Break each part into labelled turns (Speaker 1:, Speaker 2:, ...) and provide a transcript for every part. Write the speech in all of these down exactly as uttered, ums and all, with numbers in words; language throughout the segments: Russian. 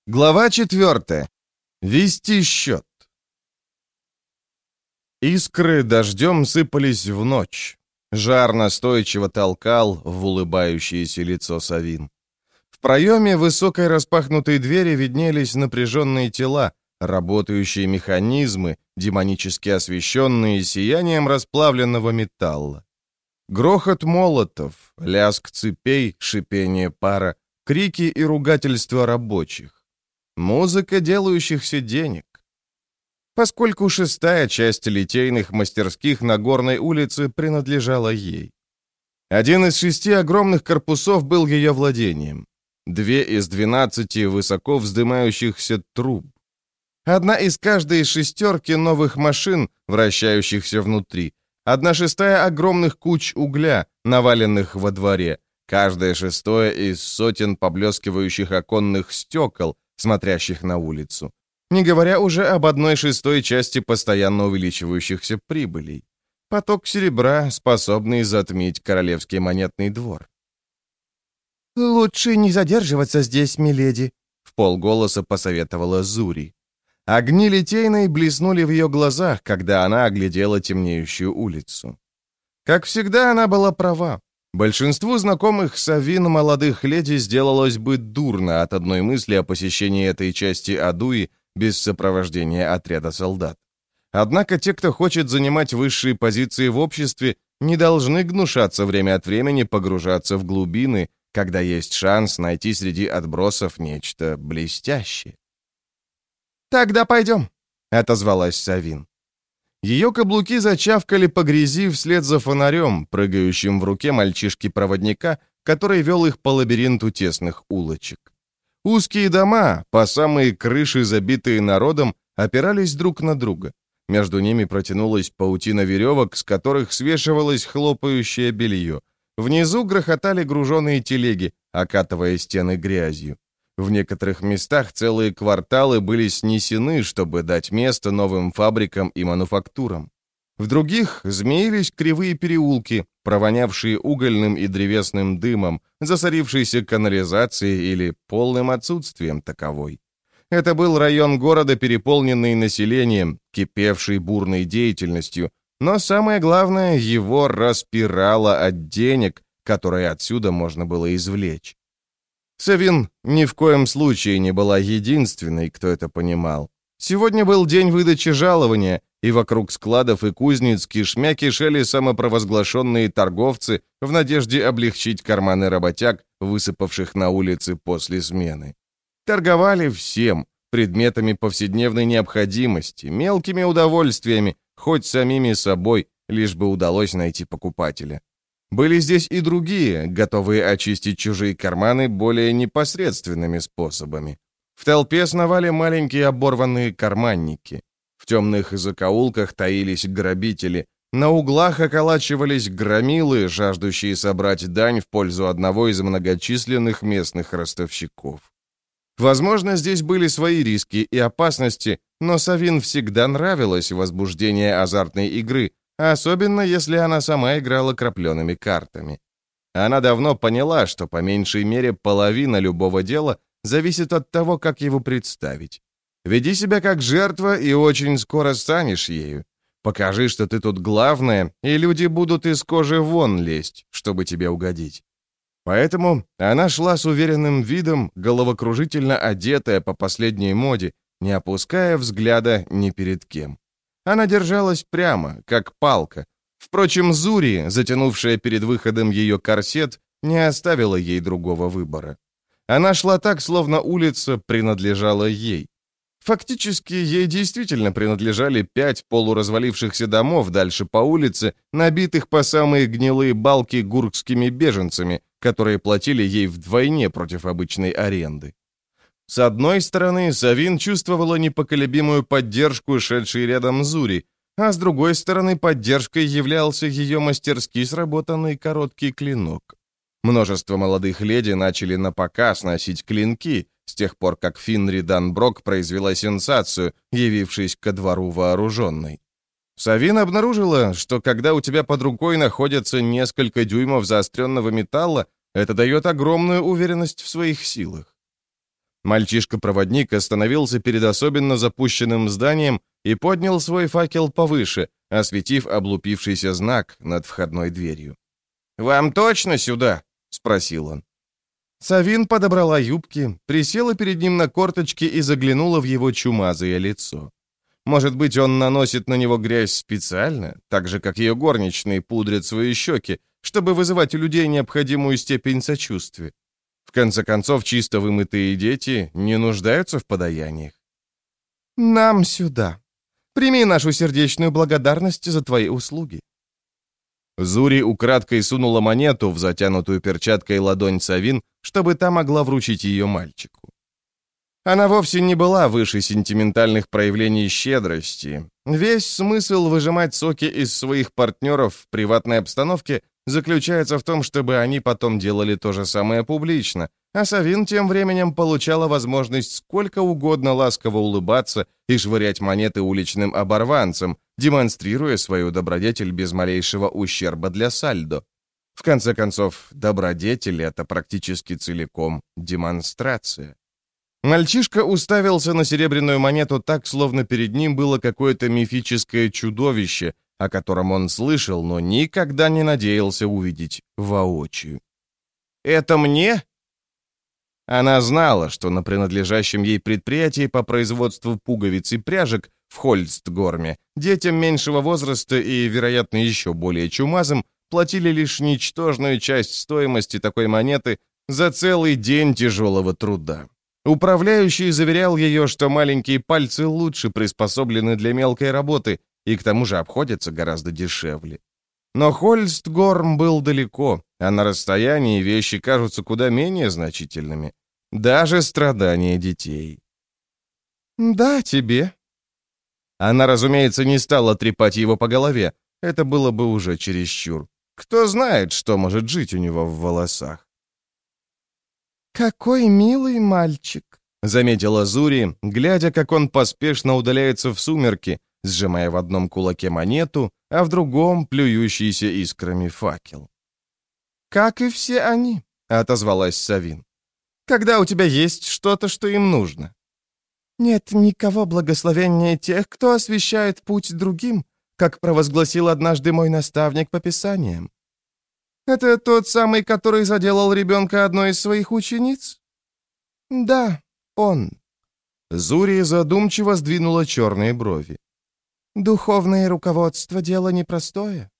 Speaker 1: Глава четвертая. Вести счет. Искры дождем сыпались в ночь. Жар настойчиво толкал в улыбающееся лицо Савин. В проеме высокой распахнутой двери виднелись напряженные тела, работающие механизмы, демонически освещенные сиянием расплавленного металла. Грохот молотов, лязг цепей, шипение пара, крики и ругательства рабочих. Музыка делающихся денег. Поскольку шестая часть литейных мастерских на Горной улице принадлежала ей. Один из шести огромных корпусов был ее владением. Две из двенадцати высоко вздымающихся труб. Одна из каждой шестерки новых машин, вращающихся внутри. Одна шестая огромных куч угля, наваленных во дворе. Каждое шестое из сотен поблескивающих оконных стекол, смотрящих на улицу. Не говоря уже об одной шестой части постоянно увеличивающихся прибылей. Поток серебра, способный затмить королевский монетный двор. «Лучше не задерживаться здесь, миледи», — вполголоса посоветовала Зури. Огни литейной блеснули в ее глазах, когда она оглядела темнеющую улицу. Как всегда, она была права. Большинству знакомых Савин молодых леди сделалось бы дурно от одной мысли о посещении этой части Адуи без сопровождения отряда солдат. Однако те, кто хочет занимать высшие позиции в обществе, не должны гнушаться время от времени погружаться в глубины, когда есть шанс найти среди отбросов нечто блестящее. «Тогда пойдем», — отозвалась Савин. Ее каблуки зачавкали по грязи вслед за фонарем, прыгающим в руке мальчишки-проводника, который вел их по лабиринту тесных улочек. Узкие дома, по самые крыши, забитые народом, опирались друг на друга. Между ними протянулась паутина веревок, с которых свешивалось хлопающее белье. Внизу грохотали груженые телеги, окатывая стены грязью. В некоторых местах целые кварталы были снесены, чтобы дать место новым фабрикам и мануфактурам. В других змеились кривые переулки, провонявшие угольным и древесным дымом, засорившейся канализацией или полным отсутствием таковой. Это был район города, переполненный населением, кипевший бурной деятельностью, но самое главное, его распирало от денег, которые отсюда можно было извлечь. Савин ни в коем случае не была единственной, кто это понимал. Сегодня был день выдачи жалования, и вокруг складов и кузниц кишмя кишели самопровозглашенные торговцы в надежде облегчить карманы работяг, высыпавших на улицы после смены. Торговали всем, предметами повседневной необходимости, мелкими удовольствиями, хоть самими собой, лишь бы удалось найти покупателя. Были здесь и другие, готовые очистить чужие карманы более непосредственными способами. В толпе сновали маленькие оборванные карманники. В темных закоулках таились грабители. На углах околачивались громилы, жаждущие собрать дань в пользу одного из многочисленных местных ростовщиков. Возможно, здесь были свои риски и опасности, но Савин всегда нравилось возбуждение азартной игры, особенно если она сама играла крапленными картами. Она давно поняла, что по меньшей мере половина любого дела зависит от того, как его представить. Веди себя как жертва, и очень скоро станешь ею. Покажи, что ты тут главная, и люди будут из кожи вон лезть, чтобы тебе угодить. Поэтому она шла с уверенным видом, головокружительно одетая по последней моде, не опуская взгляда ни перед кем. Она держалась прямо, как палка. Впрочем, Зури, затянувшая перед выходом ее корсет, не оставила ей другого выбора. Она шла так, словно улица принадлежала ей. Фактически, ей действительно принадлежали пять полуразвалившихся домов дальше по улице, набитых по самые гнилые балки гуркскими беженцами, которые платили ей вдвойне против обычной аренды. С одной стороны, Савин чувствовала непоколебимую поддержку шедшей рядом Зури, а с другой стороны, поддержкой являлся ее мастерски сработанный короткий клинок. Множество молодых леди начали напоказ носить клинки, с тех пор, как Финри Данброк произвела сенсацию, явившись ко двору вооруженной. Савин обнаружила, что когда у тебя под рукой находятся несколько дюймов заостренного металла, это дает огромную уверенность в своих силах. Мальчишка-проводник остановился перед особенно запущенным зданием и поднял свой факел повыше, осветив облупившийся знак над входной дверью. «Вам точно сюда?» — спросил он. Савин подобрала юбки, присела перед ним на корточки и заглянула в его чумазое лицо. Может быть, он наносит на него грязь специально, так же, как ее горничные пудрят свои щеки, чтобы вызывать у людей необходимую степень сочувствия. В конце концов, чисто вымытые дети не нуждаются в подаяниях. «Нам сюда. Прими нашу сердечную благодарность за твои услуги». Зури украдкой сунула монету в затянутую перчаткой ладонь Савин, чтобы та могла вручить ее мальчику. Она вовсе не была выше сентиментальных проявлений щедрости. Весь смысл выжимать соки из своих партнеров в приватной обстановке заключается в том, чтобы они потом делали то же самое публично, а Савин тем временем получала возможность сколько угодно ласково улыбаться и швырять монеты уличным оборванцам, демонстрируя свою добродетель без малейшего ущерба для сальдо. В конце концов, добродетель — это практически целиком демонстрация. Мальчишка уставился на серебряную монету так, словно перед ним было какое-то мифическое чудовище, о котором он слышал, но никогда не надеялся увидеть воочию. «Это мне?» Она знала, что на принадлежащем ей предприятии по производству пуговиц и пряжек в Хольстгорме детям меньшего возраста и, вероятно, еще более чумазым платили лишь ничтожную часть стоимости такой монеты за целый день тяжелого труда. Управляющий заверял ее, что маленькие пальцы лучше приспособлены для мелкой работы и к тому же обходятся гораздо дешевле. Но Хольстгорм был далеко, а на расстоянии вещи кажутся куда менее значительными. Даже страдания детей. «Да, тебе». Она, разумеется, не стала трепать его по голове. Это было бы уже чересчур. Кто знает, что может жить у него в волосах. «Какой милый мальчик», — заметила Зури, глядя, как он поспешно удаляется в сумерки, сжимая в одном кулаке монету, а в другом плюющийся искрами факел. «Как и все они», — отозвалась Савин. «Когда у тебя есть что-то, что им нужно». «Нет никого благословения тех, кто освещает путь другим, как провозгласил однажды мой наставник по писаниям». «Это тот самый, который заделал ребенка одной из своих учениц?» «Да, он». Зури задумчиво сдвинула черные брови. «Духовное руководство — дело непростое».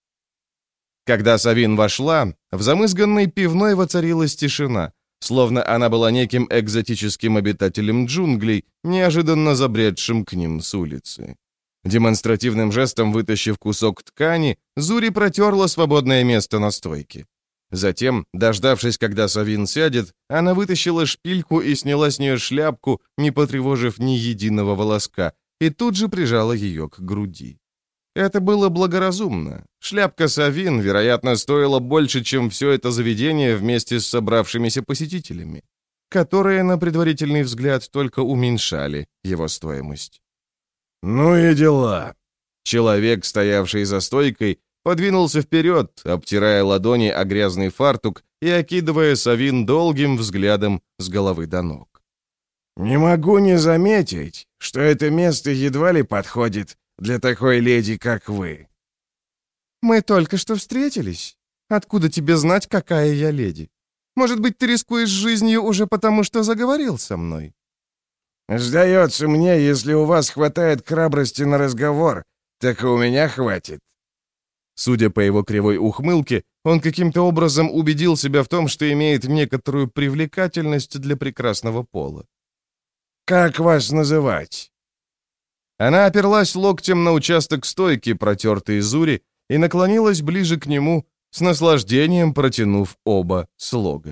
Speaker 1: Когда Савин вошла, в замызганной пивной воцарилась тишина, словно она была неким экзотическим обитателем джунглей, неожиданно забредшим к ним с улицы. Демонстративным жестом вытащив кусок ткани, Зури протерла свободное место на стойке. Затем, дождавшись, когда Савин сядет, она вытащила шпильку и сняла с нее шляпку, не потревожив ни единого волоска, и тут же прижала ее к груди. Это было благоразумно. Шляпка Савин, вероятно, стоила больше, чем все это заведение вместе с собравшимися посетителями, которые на предварительный взгляд только уменьшали его стоимость. «Ну и дела!» Человек, стоявший за стойкой, подвинулся вперед, обтирая ладони о грязный фартук и окидывая Савин долгим взглядом с головы до ног. «Не могу не заметить, что это место едва ли подходит для такой леди, как вы». «Мы только что встретились. Откуда тебе знать, какая я леди? Может быть, ты рискуешь жизнью уже потому, что заговорил со мной?» «Сдается мне, если у вас хватает храбрости на разговор, так и у меня хватит». Судя по его кривой ухмылке, он каким-то образом убедил себя в том, что имеет некоторую привлекательность для прекрасного пола. «Как вас называть?» Она оперлась локтем на участок стойки, протертый Зури, и наклонилась ближе к нему, с наслаждением протянув оба слога.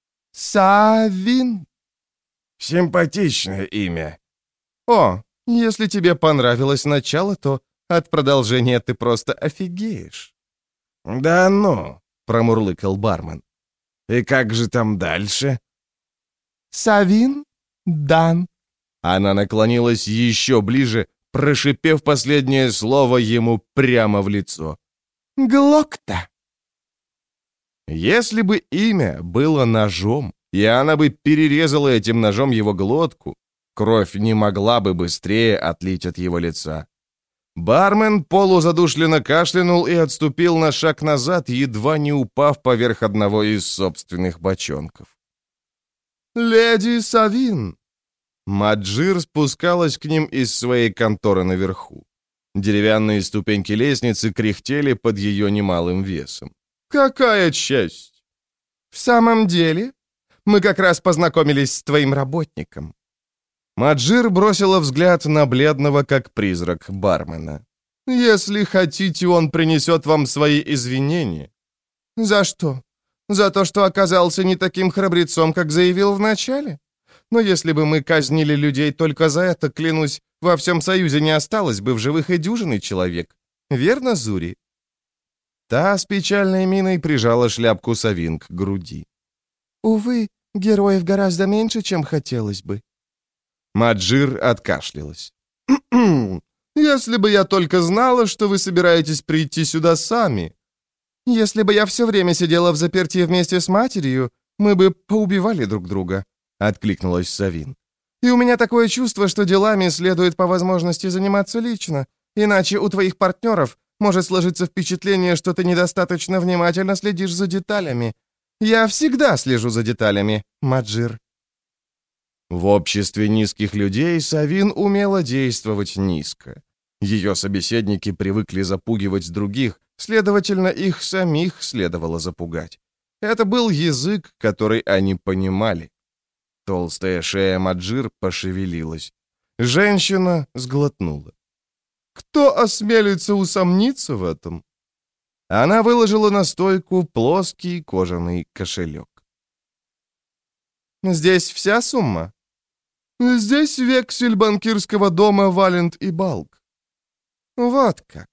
Speaker 1: «Савин». «Симпатичное имя». «О, если тебе понравилось начало, то от продолжения ты просто офигеешь». «Да ну», — промурлыкал бармен. «И как же там дальше?» «Савин Дан». Она наклонилась еще ближе, прошипев последнее слово ему прямо в лицо. «Глокта». Если бы имя было ножом, и она бы перерезала этим ножом его глотку, кровь не могла бы быстрее отлить от его лица. Бармен полузадушленно кашлянул и отступил на шаг назад, едва не упав поверх одного из собственных бочонков. «Леди Савин!» Маджир спускалась к ним из своей конторы наверху. Деревянные ступеньки лестницы кряхтели под ее немалым весом. «Какая честь!» «В самом деле? Мы как раз познакомились с твоим работником». Маджир бросила взгляд на бледного, как призрак, бармена. «Если хотите, он принесет вам свои извинения». «За что? За то, что оказался не таким храбрецом, как заявил вначале? Но если бы мы казнили людей только за это, клянусь, во всем Союзе не осталось бы в живых и дюжины человек. Верно, Зури?» Та с печальной миной прижала шляпку Савин к груди. «Увы, героев гораздо меньше, чем хотелось бы». Маджир откашлялась. «Если бы я только знала, что вы собираетесь прийти сюда сами. Если бы я все время сидела в заперти вместе с матерью, мы бы поубивали друг друга», — откликнулась Савин. «И у меня такое чувство, что делами следует по возможности заниматься лично, иначе у твоих партнеров может сложиться впечатление, что ты недостаточно внимательно следишь за деталями. Я всегда слежу за деталями, Маджир». В обществе низких людей Савин умела действовать низко. Ее собеседники привыкли запугивать других, следовательно, их самих следовало запугать. Это был язык, который они понимали. Толстая шея Маджир пошевелилась. Женщина сглотнула. «Кто осмелится усомниться в этом?» Она выложила на стойку плоский кожаный кошелек. «Здесь вся сумма?» «Здесь вексель банкирского дома Валент и Балк». «Вот как».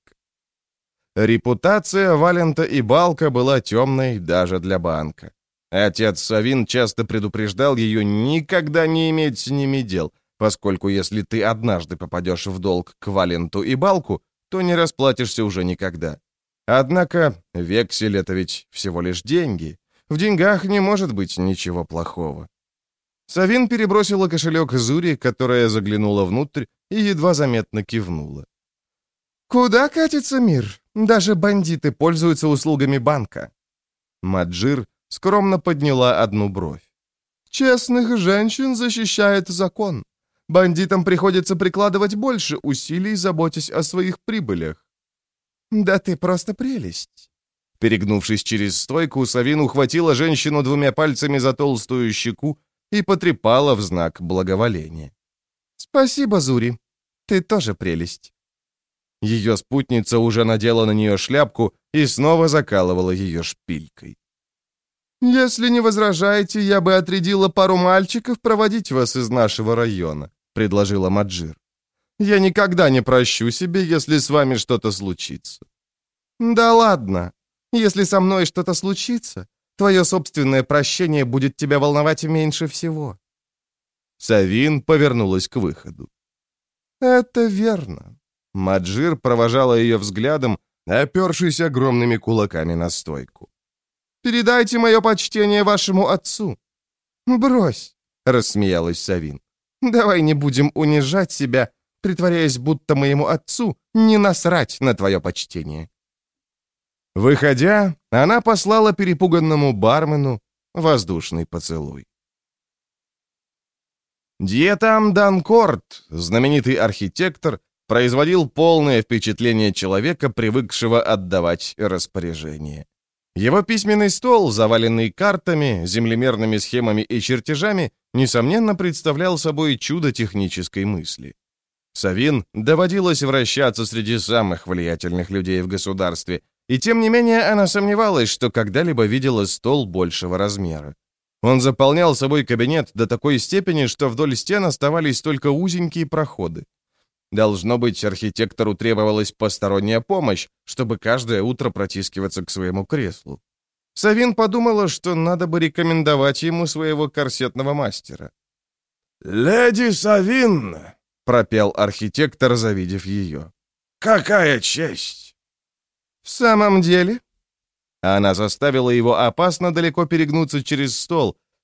Speaker 1: Репутация Валента и Балка была темной даже для банка. Отец Савин часто предупреждал ее никогда не иметь с ними дел, поскольку если ты однажды попадешь в долг к Валенту и Балку, то не расплатишься уже никогда. Однако вексель — это ведь всего лишь деньги. В деньгах не может быть ничего плохого. Савин перебросила кошелек Зури, которая заглянула внутрь и едва заметно кивнула. «Куда катится мир? Даже бандиты пользуются услугами банка». Маджир скромно подняла одну бровь. «Честных женщин защищает закон. Бандитам приходится прикладывать больше усилий, заботясь о своих прибылях». «Да ты просто прелесть». Перегнувшись через стойку, Савин ухватила женщину двумя пальцами за толстую щеку и потрепала в знак благоволения. «Спасибо, Зури. Ты тоже прелесть». Ее спутница уже надела на нее шляпку и снова закалывала ее шпилькой. «Если не возражаете, я бы отрядила пару мальчиков проводить вас из нашего района», — предложила Маджир. «Я никогда не прощу себе, если с вами что-то случится». «Да ладно. Если со мной что-то случится, твое собственное прощение будет тебя волновать меньше всего». Савин повернулась к выходу. «Это верно». Маджир провожала ее взглядом, опершись огромными кулаками на стойку. «Передайте мое почтение вашему отцу». «Брось», — рассмеялась Савин. «Давай не будем унижать себя, притворяясь, будто моему отцу не насрать на твое почтение». Выходя, она послала перепуганному бармену воздушный поцелуй. Дьетам Данкорт, знаменитый архитектор, производил полное впечатление человека, привыкшего отдавать распоряжения. Его письменный стол, заваленный картами, землемерными схемами и чертежами, несомненно, представлял собой чудо технической мысли. Савин доводилось вращаться среди самых влиятельных людей в государстве, и тем не менее она сомневалась, что когда-либо видела стол большего размера. Он заполнял собой кабинет до такой степени, что вдоль стен оставались только узенькие проходы. Должно быть, архитектору требовалась посторонняя помощь, чтобы каждое утро протискиваться к своему креслу. Савин подумала, что надо бы рекомендовать ему своего корсетного мастера. «Леди Савин!» — пропел архитектор, завидев ее. «Какая честь!» «В самом деле?» Она заставила его опасно далеко перегнуться через стол,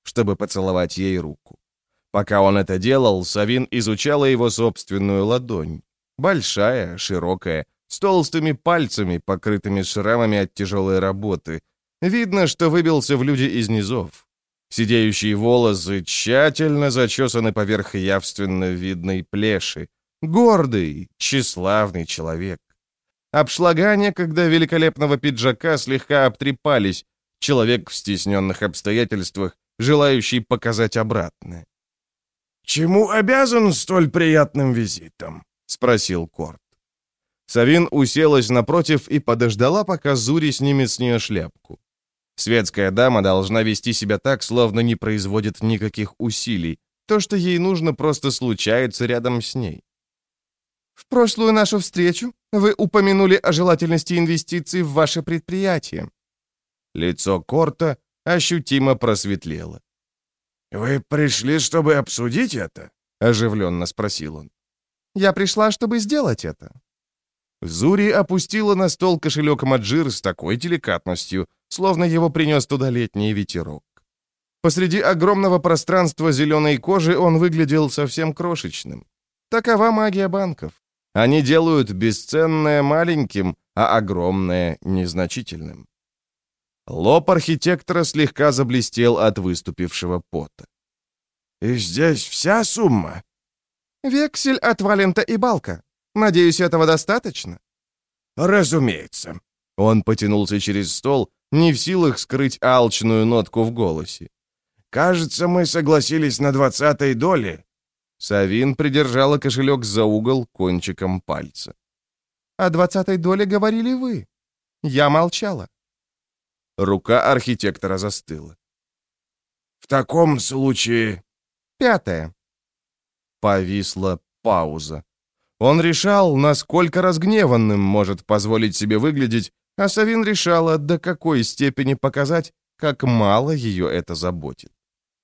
Speaker 1: чтобы поцеловать ей руку. Пока он это делал, Савин изучала его собственную ладонь. Большая, широкая, с толстыми пальцами, покрытыми шрамами от тяжелой работы. Видно, что выбился в люди из низов. Сидеющие волосы тщательно зачесаны поверх явственно видной плеши. Гордый, тщеславный человек. Обшлага некогда великолепного пиджака слегка обтрепались. Человек в стесненных обстоятельствах, желающий показать обратное.
Speaker 2: «Чему обязан столь приятным визитом?» — спросил Корт.
Speaker 1: Савин уселась напротив и подождала, пока Зури снимет с нее шляпку. Светская дама должна вести себя так, словно не производит никаких усилий. То, что ей нужно, просто случается рядом с ней. «В прошлую нашу встречу вы упомянули о желательности инвестиций в ваше предприятие». Лицо Корта ощутимо просветлело.
Speaker 2: «Вы пришли, чтобы обсудить это?» — оживленно спросил он.
Speaker 1: «Я пришла, чтобы сделать это». Зури опустила на стол кошелек Маджир с такой деликатностью, словно его принес туда летний ветерок. Посреди огромного пространства зеленой кожи он выглядел совсем крошечным. Такова магия банков. Они делают бесценное маленьким, а огромное незначительным. Лоб архитектора слегка заблестел от выступившего пота.
Speaker 2: «И здесь вся сумма?»
Speaker 1: «Вексель от Валента и Балка. Надеюсь, этого достаточно?»
Speaker 2: «Разумеется».
Speaker 1: Он потянулся через стол, не в силах скрыть алчную нотку в голосе.
Speaker 2: «Кажется, мы согласились на двадцатой доле».
Speaker 1: Савин придержала кошелек за угол кончиком пальца. «О двадцатой доле говорили вы. Я молчала». Рука архитектора застыла.
Speaker 2: «В таком случае...»
Speaker 1: «Пятое». Повисла пауза. Он решал, насколько разгневанным может позволить себе выглядеть, а Савин решала, до какой степени показать, как мало ее это заботит.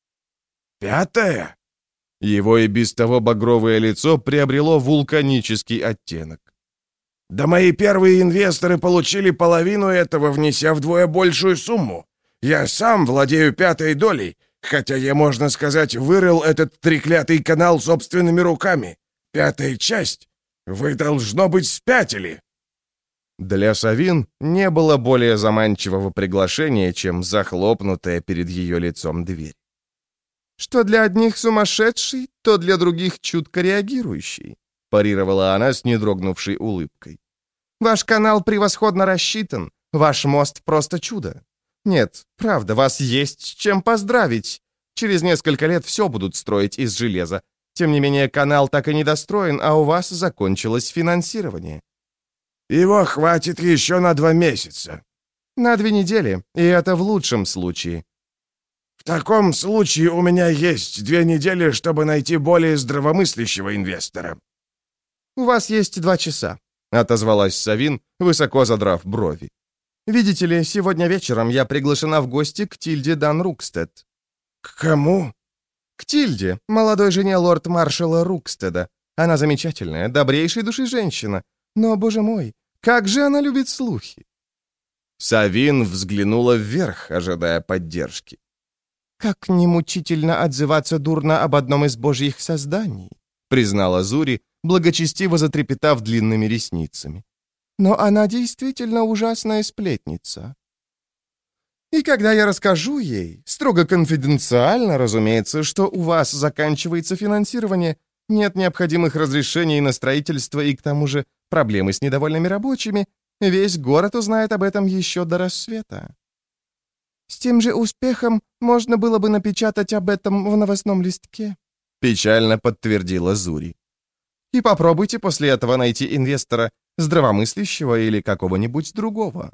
Speaker 2: «Пятое?»
Speaker 1: Его и без того багровое лицо приобрело вулканический оттенок.
Speaker 2: «Да мои первые инвесторы получили половину этого, внеся вдвое большую сумму. Я сам владею пятой долей, хотя я, можно сказать, вырыл этот треклятый канал собственными руками. Пятая часть. Вы, должно быть, спятили».
Speaker 1: Для Савин не было более заманчивого приглашения, чем захлопнутая перед ее лицом дверь. «Что для одних сумасшедший, то для других чутко реагирующий», парировала она с недрогнувшей улыбкой. «Ваш канал превосходно рассчитан, ваш мост просто чудо. Нет, правда, вас есть с чем поздравить. Через несколько лет все будут строить из железа. Тем не менее, канал так и не достроен, а у вас закончилось финансирование».
Speaker 2: «Его хватит еще на два месяца».
Speaker 1: «На две недели, и это в лучшем случае».
Speaker 2: «В таком случае у меня есть две недели, чтобы найти более здравомыслящего инвестора».
Speaker 1: «У вас есть два часа», — отозвалась Савин, высоко задрав брови. «Видите ли, сегодня вечером я приглашена в гости к Тильде Дан Рукстед».
Speaker 2: «К кому?»
Speaker 1: «К Тильде, молодой жене лорд-маршала Рукстеда. Она замечательная, добрейшей души женщина. Но, боже мой, как же она любит слухи!» Савин взглянула вверх, ожидая поддержки. «Как немучительно отзываться дурно об одном из божьих созданий», признала Зури, благочестиво затрепетав длинными ресницами. «Но она действительно ужасная сплетница. И когда я расскажу ей, строго конфиденциально, разумеется, что у вас заканчивается финансирование, нет необходимых разрешений на строительство и, к тому же, проблемы с недовольными рабочими, весь город узнает об этом еще до рассвета. С тем же успехом можно было бы напечатать об этом в новостном листке», печально подтвердила Зури. «И попробуйте после этого найти инвестора, здравомыслящего или какого-нибудь другого».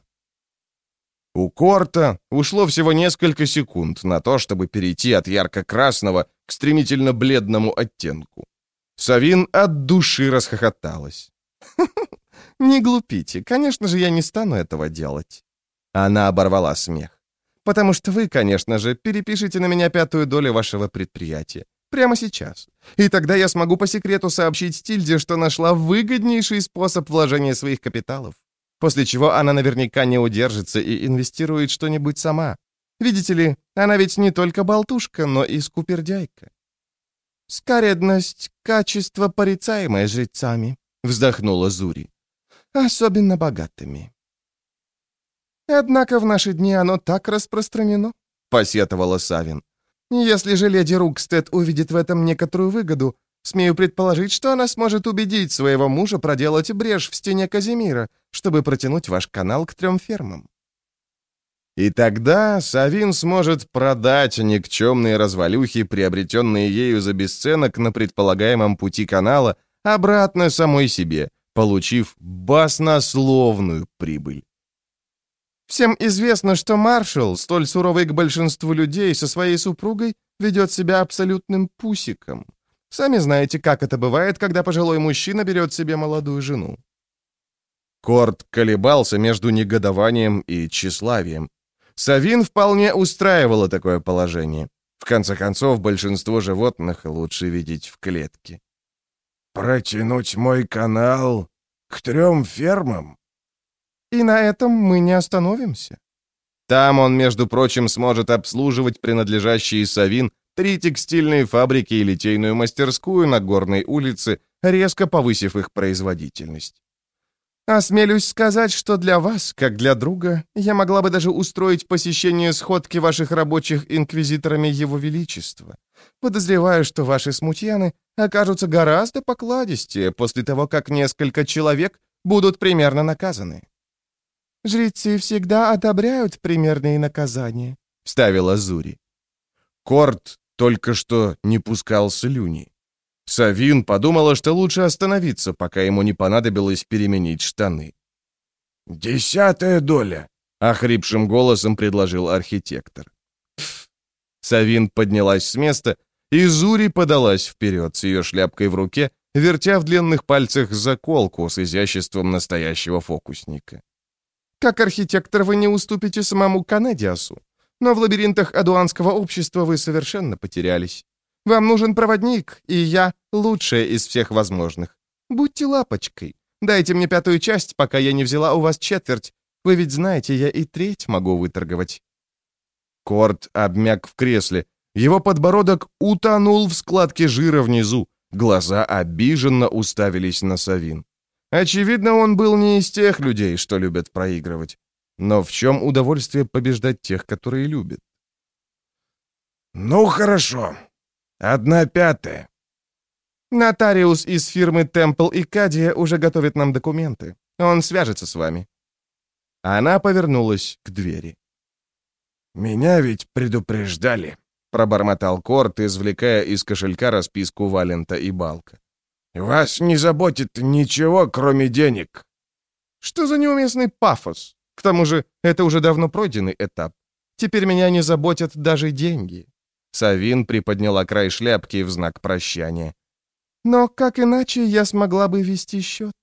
Speaker 1: У Корта ушло всего несколько секунд на то, чтобы перейти от ярко-красного к стремительно бледному оттенку. Савин от души расхохоталась. «Не глупите, конечно же, я не стану этого делать». Она оборвала смех. «Потому что вы, конечно же, перепишите на меня пятую долю вашего предприятия. Прямо сейчас. И тогда я смогу по секрету сообщить Тильде, что нашла выгоднейший способ вложения своих капиталов. После чего она наверняка не удержится и инвестирует что-нибудь сама. Видите ли, она ведь не только болтушка, но и скупердяйка». «Скаредность — качество, порицаемое жрецами», — вздохнула Зури. «Особенно богатыми». «Однако в наши дни оно так распространено», — посетовала Савин. «Если же леди Рукстед увидит в этом некоторую выгоду, смею предположить, что она сможет убедить своего мужа проделать брешь в стене Казимира, чтобы протянуть ваш канал к трем фермам». И тогда Савин сможет продать никчемные развалюхи, приобретенные ею за бесценок на предполагаемом пути канала, обратно самой себе, получив баснословную прибыль. Всем известно, что маршал, столь суровый к большинству людей, со своей супругой ведет себя абсолютным пусиком. Сами знаете, как это бывает, когда пожилой мужчина берет себе молодую жену. Корт колебался между негодованием и тщеславием. Савин вполне устраивало такое положение. В конце концов, большинство животных лучше видеть в клетке.
Speaker 2: «Протянуть мой канал к трем фермам?»
Speaker 1: «И на этом мы не остановимся. Там он, между прочим, сможет обслуживать принадлежащие Савин три текстильные фабрики и литейную мастерскую на Горной улице, резко повысив их производительность. Осмелюсь сказать, что для вас, как для друга, я могла бы даже устроить посещение сходки ваших рабочих инквизиторами Его Величества. Подозреваю, что ваши смутьяны окажутся гораздо покладистее после того, как несколько человек будут примерно наказаны». «Жрецы всегда одобряют примерные наказания», — вставила Зури.
Speaker 2: Корт только что не пускал слюни. Савин подумала, что лучше остановиться, пока ему не понадобилось переменить штаны. «Десятая доля», — охрипшим голосом предложил архитектор.
Speaker 1: Пф. Савин поднялась с места, и Зури подалась вперед с ее шляпкой в руке, вертя в длинных пальцах заколку с изяществом настоящего фокусника. «Как архитектор вы не уступите самому Канедиасу, но в лабиринтах адуанского общества вы совершенно потерялись. Вам нужен проводник, и я лучшая из всех возможных. Будьте лапочкой. Дайте мне пятую часть, пока я не взяла у вас четверть. Вы ведь знаете, я и треть могу выторговать».
Speaker 2: Корт обмяк в кресле. Его подбородок утонул в складке жира внизу. Глаза обиженно уставились на Савин. Очевидно, он был не из тех людей, что любят проигрывать. Но в чем удовольствие побеждать тех, которые любят? «Ну, хорошо. Одна пятая».
Speaker 1: «Нотариус из фирмы Темпл и Кадия уже готовит нам документы. Он свяжется с вами».
Speaker 2: Она повернулась к двери. «Меня ведь предупреждали», — пробормотал Корт, извлекая из кошелька расписку Валента и Балка. «Вас не заботит ничего, кроме денег».
Speaker 1: «Что за неуместный пафос? К тому же, это уже давно пройденный этап. Теперь меня не заботят даже деньги».
Speaker 2: Савин приподняла край шляпки в знак прощания.
Speaker 1: «Но как иначе я смогла бы вести счет?